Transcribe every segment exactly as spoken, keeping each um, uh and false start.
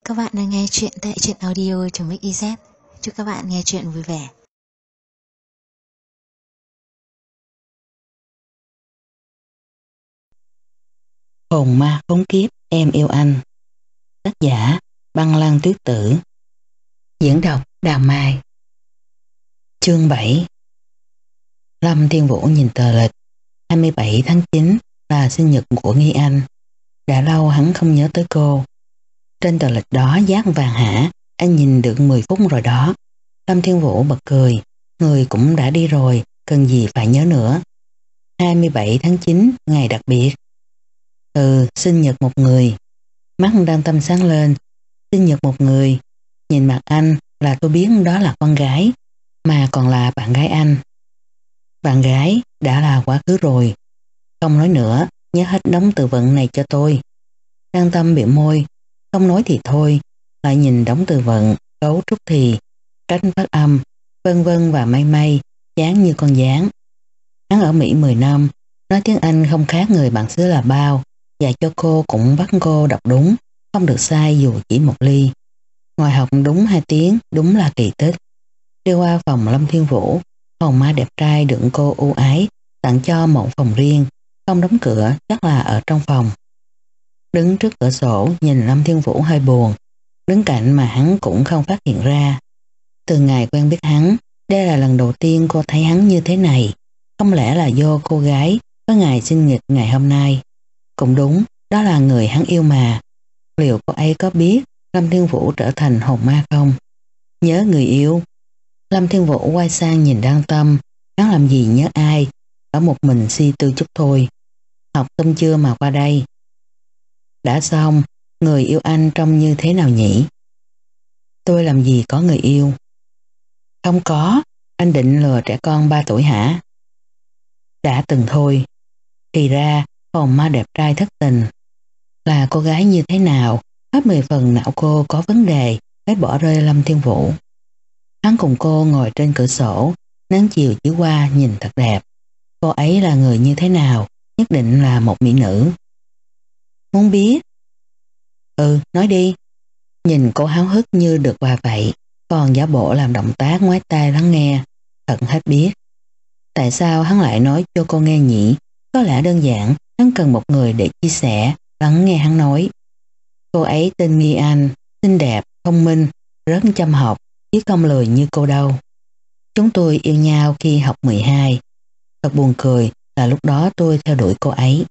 Các bạn đang nghe chuyện tại truyện audio.mixyz. Chúc các bạn nghe chuyện vui vẻ. Hồn ma khốn kiếp em yêu anh. Tác giả Băng Lan Tuyết Tử. Diễn đọc Đào Mai. Chương bảy. Lâm Thiên Vũ nhìn tờ lịch. hai mươi bảy tháng chín là sinh nhật của Nghi Anh. Đã lâu hắn không nhớ tới cô. Trên tờ lịch đó dát vàng hả, anh nhìn được mười phút rồi đó. Lâm Thiên Vũ bật cười. Người cũng đã đi rồi, cần gì phải nhớ nữa. hai mươi bảy tháng chín, ngày đặc biệt. Ừ, sinh nhật một người. Mắt đang tâm sáng lên. Sinh nhật một người. Nhìn mặt anh là tôi biết đó là con gái, mà còn là bạn gái anh. Bạn gái đã là quá khứ rồi. Không nói nữa, nhớ hết đống từ vựng này cho tôi. Đang tâm biểu môi. Không nói thì thôi, lại nhìn đống từ vựng, cấu trúc thì, cách phát âm, vân vân và may may, chán như con gián. Hắn ở Mỹ mười năm, nói tiếng Anh không khác người bạn xứ là bao, dạy cho cô cũng bắt cô đọc đúng, không được sai dù chỉ một ly. Ngoài học đúng hai tiếng, đúng là kỳ tích. Đi qua phòng Lâm Thiên Vũ, hồn ma đẹp trai đựng cô ưu ái, tặng cho một phòng riêng, không đóng cửa, chắc là ở trong phòng. Đứng trước cửa sổ nhìn Lâm Thiên Vũ hơi buồn, đứng cạnh mà hắn cũng không phát hiện ra. Từ ngày quen biết hắn, đây là lần đầu tiên cô thấy hắn như thế này. Không lẽ là do cô gái có ngày sinh nhật ngày hôm nay? Cũng đúng, đó là người hắn yêu mà. Liệu cô ấy có biết Lâm Thiên Vũ trở thành hồn ma không? Nhớ người yêu. Lâm Thiên Vũ quay sang nhìn Đan Tâm. Hắn làm gì nhớ ai? Ở một mình suy tư chút thôi. Học xong chưa mà qua đây? Đã xong. Người yêu anh trông như thế nào nhỉ? Tôi làm gì có người yêu? Không có. Anh định lừa trẻ con ba tuổi hả? Đã từng thôi. Thì ra hồn ma đẹp trai thất tình. Là cô gái như thế nào? Hết mười phần não cô có vấn đề mới bỏ rơi Lâm Thiên Vũ. Hắn cùng cô ngồi trên cửa sổ, nắng chiều chiếu qua nhìn thật đẹp. Cô ấy là người như thế nào? Nhất định là một mỹ nữ. Muốn biết? Ừ, nói đi. Nhìn cô háo hức như được quà vậy, còn giả bộ làm động tác ngoái tai lắng nghe. Thật hết biết. Tại sao hắn lại nói cho cô nghe nhỉ? Có lẽ đơn giản, hắn cần một người để chia sẻ, lắng nghe hắn nói. Cô ấy tên Nghi Anh, xinh đẹp, thông minh, rất chăm học, chứ không lười như cô đâu. Chúng tôi yêu nhau khi học mười hai. Thật buồn cười là lúc đó tôi theo đuổi cô ấy.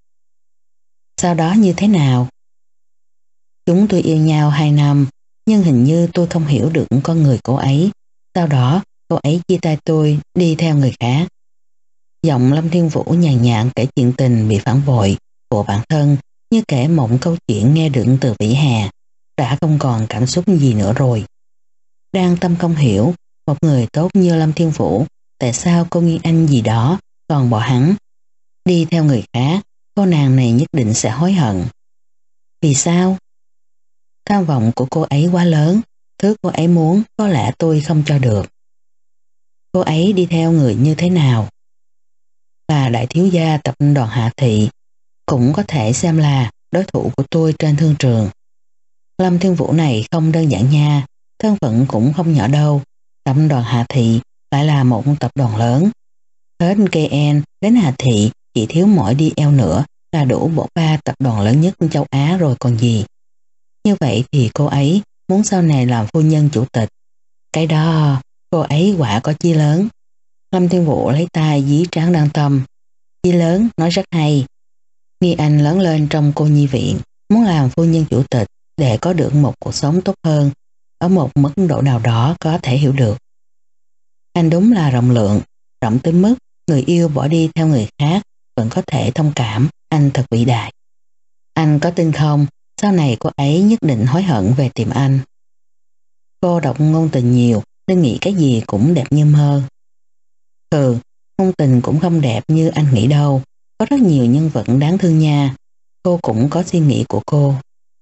Sau đó như thế nào? Chúng tôi yêu nhau hai năm, nhưng hình như tôi không hiểu được con người cô ấy. Sau đó, cô ấy chia tay tôi, đi theo người khác. Giọng Lâm Thiên Vũ nhàn nhạt kể chuyện tình bị phản bội của bản thân, như kể một câu chuyện nghe đựng từ vỉa hè, đã không còn cảm xúc gì nữa rồi. Đang tâm không hiểu, một người tốt như Lâm Thiên Vũ, tại sao cô Nghi Anh gì đó còn bỏ hắn, đi theo người khác, cô nàng này nhất định sẽ hối hận. Vì sao? Tham vọng của cô ấy quá lớn, thứ cô ấy muốn có lẽ tôi không cho được. Cô ấy đi theo người như thế nào? Là đại thiếu gia tập đoàn Hạ Thị, cũng có thể xem là đối thủ của tôi trên thương trường. Lâm Thiên Vũ này không đơn giản nha, thân phận cũng không nhỏ đâu. Tập đoàn Hạ Thị lại là một tập đoàn lớn. Hết ca en đến Hạ Thị chỉ thiếu mỗi đi eo nữa là đủ bộ ba tập đoàn lớn nhất châu Á rồi còn gì. Như vậy thì cô ấy muốn sau này làm phu nhân chủ tịch. Cái đó, cô ấy quả có chí lớn. Lâm Thiên Vũ lấy tay dí trán Đan Tâm. Chí lớn, nói rất hay. Nghi Anh lớn lên trong cô nhi viện, muốn làm phu nhân chủ tịch để có được một cuộc sống tốt hơn, ở một mức độ nào đó có thể hiểu được. Anh đúng là rộng lượng, rộng tới mức người yêu bỏ đi theo người khác vẫn có thể thông cảm, anh thật vĩ đại. Anh có tin không, sau này cô ấy nhất định hối hận về tìm anh. Cô đọc ngôn tình nhiều nên nghĩ cái gì cũng đẹp như mơ. Ừ, ngôn tình cũng không đẹp như anh nghĩ đâu, có rất nhiều nhân vật đáng thương nha. Cô cũng có suy nghĩ của cô.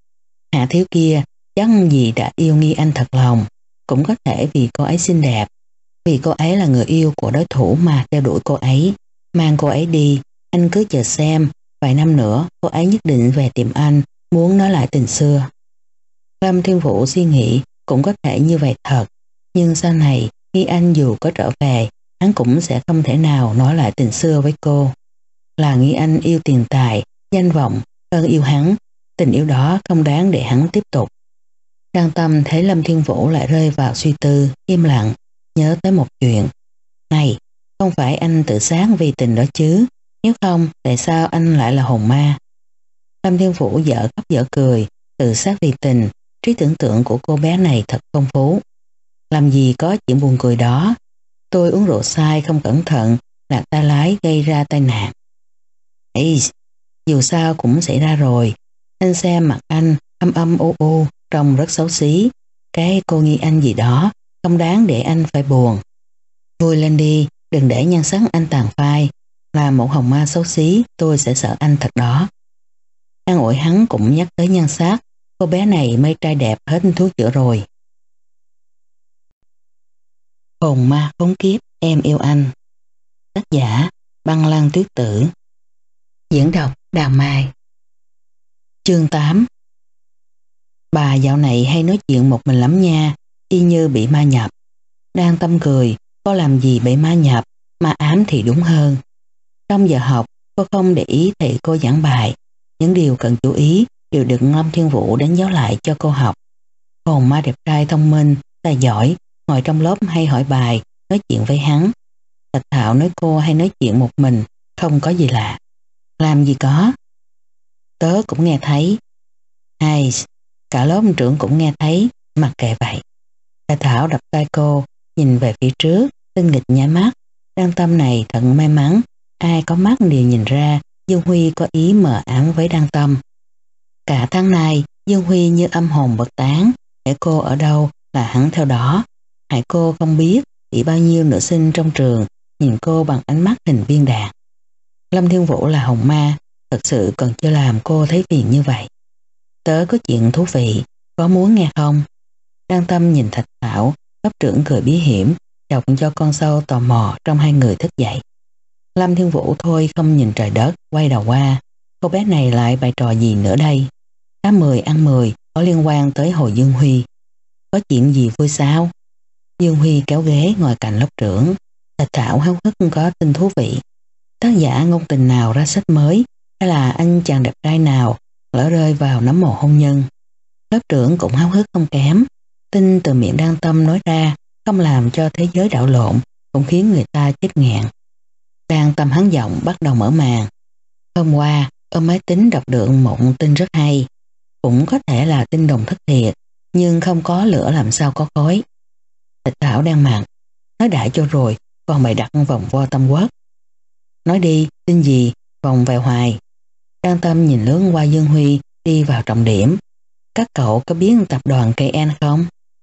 Hạ thiếu kia chắc gì đã yêu Nghi Anh thật lòng, cũng có thể vì cô ấy xinh đẹp, vì cô ấy là người yêu của đối thủ mà theo đuổi cô ấy, mang cô ấy đi. Anh cứ chờ xem, vài năm nữa cô ấy nhất định về tìm anh, muốn nói lại tình xưa. Lâm Thiên Vũ suy nghĩ cũng có thể như vậy thật, nhưng sau này Nghi Anh dù có trở về, hắn cũng sẽ không thể nào nói lại tình xưa với cô. Là Nghi Anh yêu tiền tài, danh vọng hơn yêu hắn, tình yêu đó không đáng để hắn tiếp tục. Trang Tâm thấy Lâm Thiên Vũ lại rơi vào suy tư, im lặng, nhớ tới một chuyện. Này, không phải anh tự sát vì tình đó chứ, nếu không tại sao anh lại là hồn ma? Lâm Thiên Vũ dở khóc dở cười, tự sát vì tình, trí tưởng tượng của cô bé này thật phong phú. Làm gì có chuyện buồn cười đó, tôi uống rượu sai không cẩn thận, lạc tay lái gây ra tai nạn. Ê, dù sao cũng xảy ra rồi, anh xem mặt anh âm âm u u, trông rất xấu xí, cái cô Nghi Anh gì đó, không đáng để anh phải buồn. Vui lên đi, đừng để nhan sắc anh tàn phai, là một hồng ma xấu xí, tôi sẽ sợ anh thật đó. An ủi hắn cũng nhắc tới nhan sắc, cô bé này mây trai đẹp hết thuốc chữa rồi. Hồn ma khốn kiếp, em yêu anh. Tác giả Băng Lan Tuyết Tử. Diễn đọc Đào Mai. Chương tám. Bà dạo này hay nói chuyện một mình lắm nha, y như bị ma nhập. Đang tâm cười, có làm gì bị ma nhập, ma ám thì đúng hơn. Trong giờ học, cô không để ý thầy cô giảng bài, những điều cần chú ý đều được Lâm Thiên Vũ đánh dấu lại cho cô học. Hồn ma đẹp trai thông minh, tài giỏi, ngồi trong lớp hay hỏi bài, nói chuyện với hắn. Thạch Thảo nói cô hay nói chuyện một mình, không có gì lạ. Làm gì có. Tớ cũng nghe thấy. Hay, cả lớp trưởng cũng nghe thấy, mặc kệ vậy. Thạch Thảo đập tay cô, nhìn về phía trước, tinh nghịch nháy mắt. Đăng Tâm này thật may mắn, ai có mắt đều nhìn ra Dương Huy có ý mờ ám với Đăng Tâm. Cả tháng nay, Dương Huy như âm hồn bất tán, hễ cô ở đâu là hắn theo đó. Hãy cô không biết chỉ bao nhiêu nữ sinh trong trường nhìn cô bằng ánh mắt hình viên đạn. Lâm Thiên Vũ là hồn ma, thật sự còn chưa làm cô thấy phiền như vậy. Tớ có chuyện thú vị, có muốn nghe không? Đăng Tâm nhìn Thạch Thảo, lớp trưởng cười bí hiểm, chọc cho con sâu tò mò trong hai người thức dậy. Lâm Thiên Vũ thôi không nhìn trời đất, quay đầu qua. Cô bé này lại bày trò gì nữa đây? Tám mười ăn mười, có liên quan tới Hồ Dương Huy. Có chuyện gì vui sao? Dương Huy kéo ghế ngồi cạnh lớp trưởng. Thạch Thảo háo hức có tin thú vị. Tác giả ngôn tình nào ra sách mới, hay là anh chàng đẹp trai nào lỡ rơi vào nấm mồ hôn nhân? Lớp trưởng cũng háo hức không kém. Tin từ miệng Đăng Tâm nói ra không làm cho thế giới đảo lộn, cũng khiến người ta chết nghẹn. Đăng Tâm hắn giọng bắt đầu mở màn. Hôm qua, ôm máy tính đọc được một tin rất hay. Cũng có thể là tin đồn thất thiệt, nhưng không có lửa làm sao có khói. Thạch Thảo đang mặt. Nói đại cho rồi, còn mày đặt vòng vo Tâm Quốc. Nói đi, tin gì, vòng về hoài. Đăng Tâm nhìn lướt qua Dương Huy đi vào trọng điểm. Các cậu có biết tập đoàn ca en không?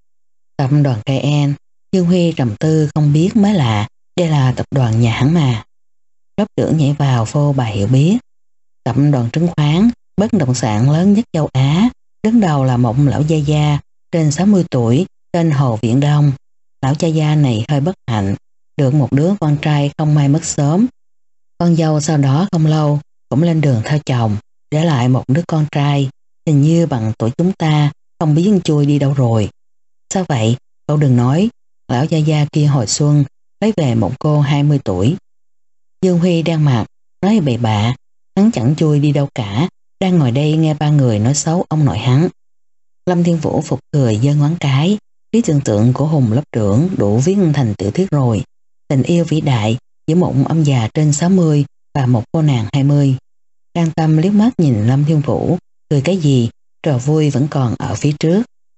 Tập đoàn ca en, Dương Huy trầm tư không biết mới lạ, đây là tập đoàn nhà hắn mà. Lớp trưởng nhảy vào vô bài hiểu biết. Tập đoàn chứng khoán, bất động sản lớn nhất châu Á, đứng đầu là một lão gia gia, trên sáu mươi tuổi, tên Hồ Viễn Đông. Lão gia gia này hơi bất hạnh, được một đứa con trai không may mất sớm. Con dâu sau đó không lâu, cũng lên đường theo chồng, để lại một đứa con trai, hình như bằng tuổi chúng ta, không biết chui đi đâu rồi. Sao vậy? Cậu đừng nói, lão gia gia kia hồi xuân, lấy về một cô hai mươi tuổi. Dương Huy đang mặt, nói bậy bạ, hắn chẳng chui đi đâu cả, đang ngồi đây nghe ba người nói xấu ông nội hắn. Lâm Thiên Vũ phục cười giơ ngón cái, trí tưởng tượng của Hùng lớp trưởng đủ viết thành tiểu thuyết rồi. Tình yêu vĩ đại giữa một ông già trên sáu mươi và một cô nàng hai mươi. Đăng Tâm liếc mắt nhìn Lâm Thiên Vũ, cười cái gì, trò vui vẫn còn ở phía trước.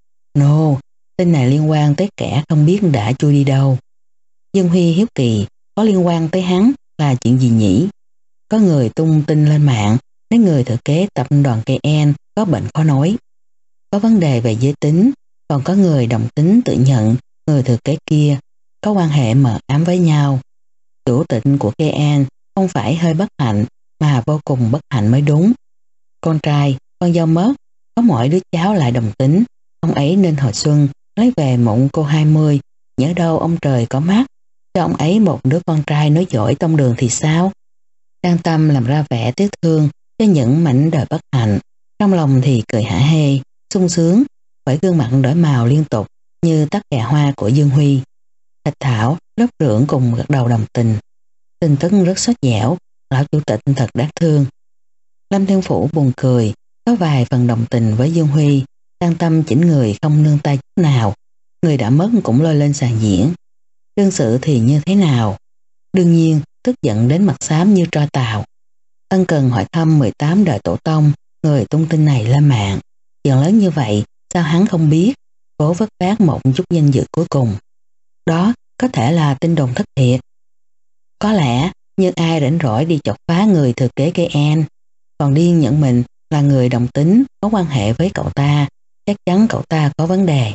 No, tin này liên quan tới kẻ không biết đã chui đi đâu. Dương Huy hiếu kỳ, có liên quan tới hắn là chuyện gì nhỉ? Có người tung tin lên mạng, nói người thừa kế tập đoàn ca en có bệnh khó nói. Có vấn đề về giới tính, còn có người đồng tính tự nhận người thừa kế kia có quan hệ mờ ám với nhau. Chủ tịch của ca en không phải hơi bất hạnh mà vô cùng bất hạnh mới đúng. Con trai, con dâu mất, có mỗi đứa cháu lại đồng tính, ông ấy nên hồi xuân lấy về một cô hai mươi, nhớ đâu ông trời có mắt, cho ông ấy một đứa con trai nói giỏi tông đường thì sao? Đăng Tâm làm ra vẻ tiếc thương cho những mảnh đời bất hạnh, trong lòng thì cười hả hê, sung sướng, bởi gương mặt đổi màu liên tục như tắc kè hoa của Dương Huy. Thạch Thảo, lớp trưởng cùng gật đầu đồng tình. Tin tức rất xót dẻo, lão chủ tịch thật đáng thương. Lâm Thiên Phủ buồn cười, có vài phần đồng tình với Dương Huy, đang tâm chỉnh người không nương tay chút nào. Người đã mất cũng lôi lên sàn diễn. Đương sự thì như thế nào? Đương nhiên, tức giận đến mặt xám như tro tàu. Ân cần hỏi thăm mười tám đời tổ tông, người tung tin này lên mạng. Chuyện lớn như vậy, sao hắn không biết? Cố vất vát một chút danh dự cuối cùng. Đó có thể là tin đồn thất thiệt. Có lẽ, nhưng ai rảnh rỗi đi chọc phá người thừa kế cây en, còn điên nhận mình là người đồng tính có quan hệ với cậu ta, chắc chắn cậu ta có vấn đề.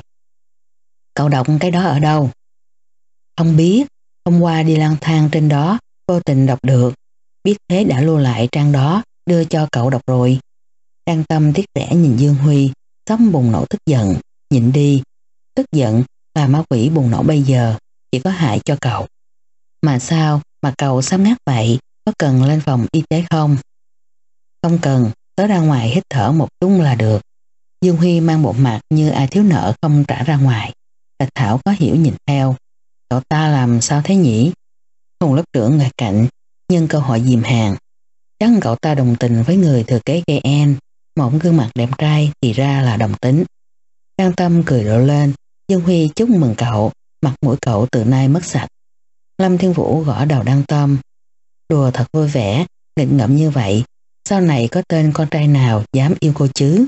Cậu đọc cái đó ở đâu? Không biết, hôm qua đi lang thang trên đó, vô tình đọc được, biết thế đã lưu lại trang đó, đưa cho cậu đọc rồi. Đang tâm tiếc rẻ nhìn Dương Huy, sóng bùng nổ tức giận, nhịn đi. Tức giận là ma quỷ bùng nổ bây giờ, chỉ có hại cho cậu. Mà sao mà cậu sám ngắt vậy, có cần lên phòng y tế không? Không cần, tới ra ngoài hít thở một chút là được. Dương Huy mang bộ mặt như ai thiếu nợ không trả ra ngoài. Thạch Thảo có hiểu nhìn theo. Cậu ta làm sao thế nhỉ? Hùng lớp trưởng ngồi cạnh, nhân cơ hội dìm hàng. Chắc cậu ta đồng tình với người thừa kế cây en, một gương mặt đẹp trai thì ra là đồng tính. Trang Tâm cười rộ lên, Dương Huy chúc mừng cậu, mặt mũi cậu từ nay mất sạch. Lâm Thiên Vũ gõ đầu Đăng Tâm. Đùa thật vui vẻ, nghịch ngợm như vậy, sau này có tên con trai nào dám yêu cô chứ?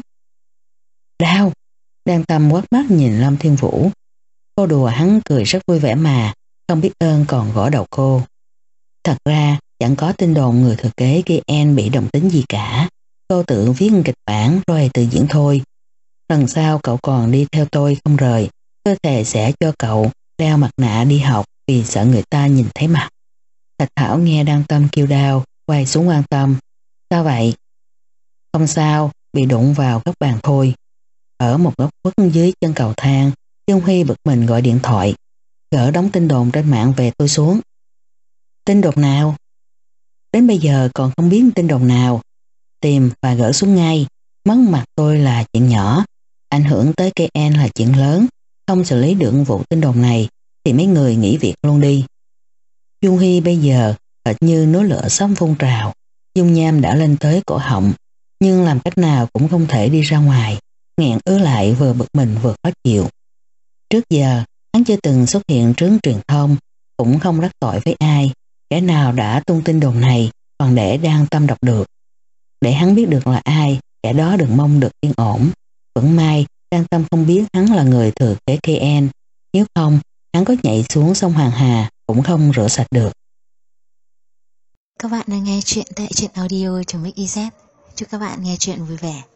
Đau! Đăng Tâm quát mắt nhìn Lâm Thiên Vũ. Cô đùa hắn cười rất vui vẻ mà, không biết ơn còn gõ đầu cô. Thật ra chẳng có tin đồn người thừa kế cây en bị đồng tính gì cả. Cô tự viết kịch bản rồi tự diễn thôi. Lần sau cậu còn đi theo tôi không rời, cơ thể sẽ cho cậu đeo mặt nạ đi học vì sợ người ta nhìn thấy mặt. Thạch Thảo nghe Đăng Tâm kêu đau, quay xuống quan tâm. Sao vậy? Không sao, bị đụng vào góc bàn thôi. Ở một góc khuất dưới chân cầu thang, Dương Huy bực mình gọi điện thoại, gỡ đóng tin đồn trên mạng về tôi xuống. Tin đồn nào? Đến bây giờ còn không biết tin đồn nào. Tìm và gỡ xuống ngay. Mất mặt tôi là chuyện nhỏ, ảnh hưởng tới cây en là chuyện lớn. Không xử lý được vụ tin đồn này thì mấy người nghỉ việc luôn đi. Dương Huy bây giờ hệt như núi lửa sắp phun trào, dung nham đã lên tới cổ họng, nhưng làm cách nào cũng không thể đi ra ngoài, nghẹn ứ lại vừa bực mình vừa khó chịu. Trước giờ hắn chưa từng xuất hiện trước truyền thông, cũng không đắc tội với ai. Kẻ nào đã tung tin đồn này còn để Đăng Tâm đọc được. Để hắn biết được là ai, kẻ đó đừng mong được yên ổn. Vẫn may Đăng Tâm không biết hắn là người thừa kế cây en, nếu không hắn có nhảy xuống sông Hoàng Hà cũng không rửa sạch được. Các bạn đang nghe chuyện tại truyện audio.mixyz. Chúc các bạn nghe chuyện vui vẻ.